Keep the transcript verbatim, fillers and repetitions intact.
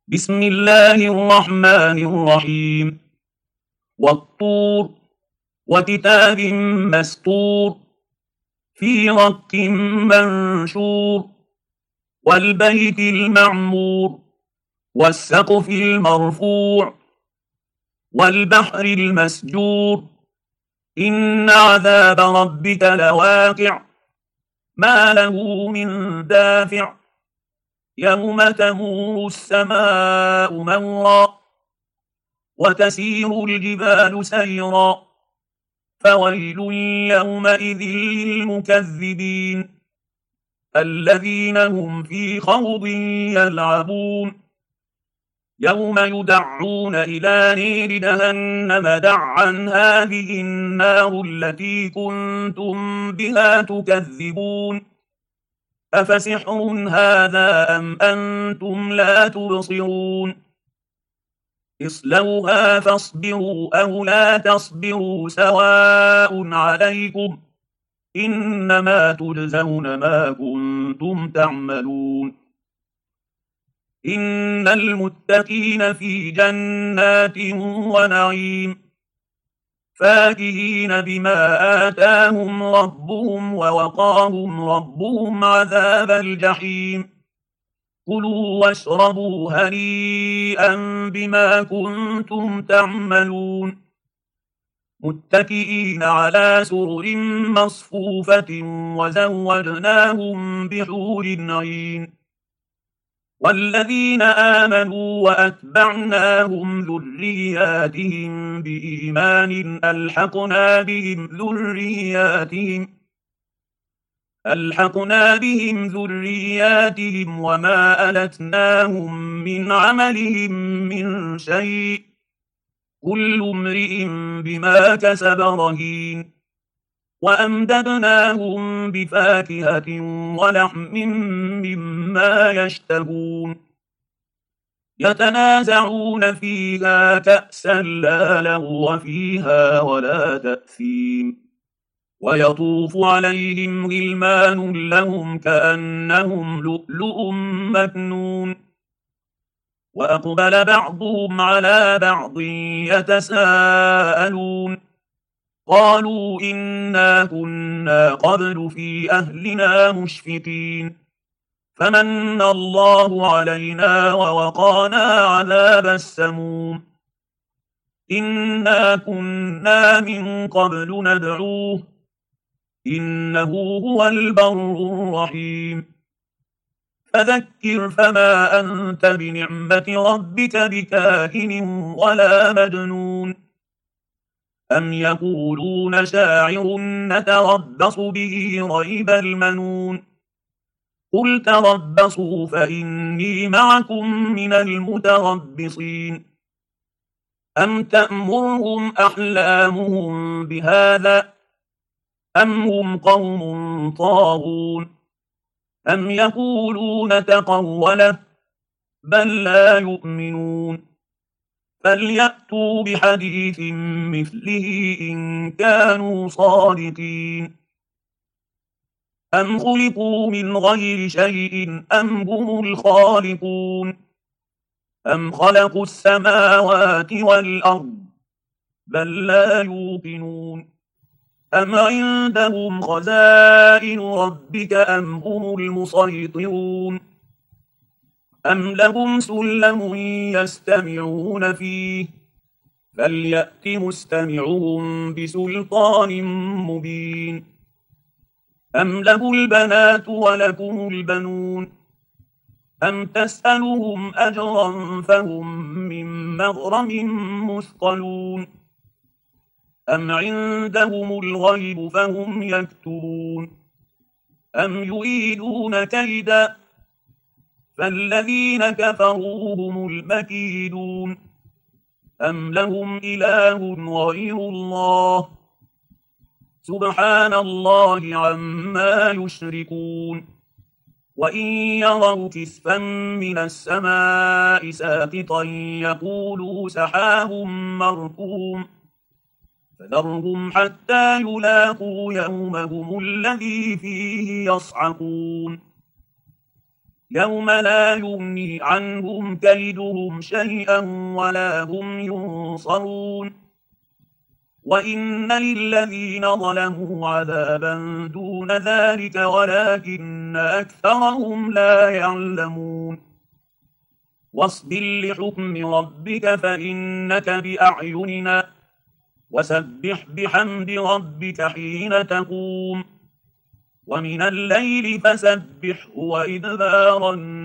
بسم الله الرحمن الرحيم. والطور وكتاب مسطور في رق منشور والبيت المعمور والسقف المرفوع والبحر المسجور إن عذاب ربك لواقع ما له من دافع يوم تمور السماء مورا وتسير الجبال سيرا فويل يومئذ للمكذبين الذين هم في خوض يلعبون يوم يدعون إلى نير جهنم دعا هذه النار التي كنتم بها تكذبون أفسحر هذا أم أنتم لا تبصرون اصلوها فاصبروا أو لا تصبروا سواء عليكم إنما تجزون ما كنتم تعملون إن المتقين في جنات ونعيم فاكهين بما آتاهم ربهم ووقاهم ربهم عذاب الجحيم كلوا واشربوا هنيئا بما كنتم تعملون متكئين على سرر مصفوفة وزوجناهم بحور عين والذين آمنوا وأتبعناهم ذرياتهم بإيمان ألحقنا بهم ذرياتهم ألحقنا بهم ذرياتهم وما ألتناهم من عملهم من شيء كل امرئ بما كسب رهين وأمددناهم بفاكهة ولحم مما يشتهون يتنازعون فيها كأسا لا لغو فيها ولا تأثيم ويطوف عليهم غلمان لهم كأنهم لؤلؤ مكنون وأقبل بعضهم على بعض يتساءلون قالوا إنا كنا قبل في أهلنا مشفقين فمن الله علينا ووقانا عذاب السموم إنا كنا من قبل ندعوه إنه هو البر الرحيم فذكر فما أنت بنعمة ربك بكاهن ولا مجنون أم يقولون شاعر نتربص به ريب المنون قل تربصوا فإني معكم من المتربصين أم تأمرهم أحلامهم بهذا أم هم قوم طاغون أم يقولون تقوله بل لا يؤمنون فليأتوا بحديث مثله إن كانوا صادقين أم خلقوا من غير شيء أم هم الخالقون أم خلقوا السماوات والأرض بل لا يوقنون أم عندهم خزائن ربك أم هم المسيطرون أم لهم سلم يستمعون فيه فليأت مستمعهم بسلطان مبين أم له البنات ولكم البنون أم تسألهم أجرا فهم من مغرم مثقلون أم عندهم الغيب فهم يكتبون أم يريدون كيدا فالذين كفروا هم المكيدون أم لهم إله غير الله سبحان الله عما يشركون وإن يروا كسفا من السماء ساقطا يقولوا سحاب مركوم فذرهم حتى يلاقوا يومهم الذي فيه يصعقون يوم لا يغني عنهم كيدهم شيئا ولا هم ينصرون وإن للذين ظلموا عذابا دون ذلك ولكن أكثرهم لا يعلمون واصبر لحكم ربك فإنك بأعيننا وسبح بحمد ربك حين تقوم ومن الليل فسبحه وإدبار النجوم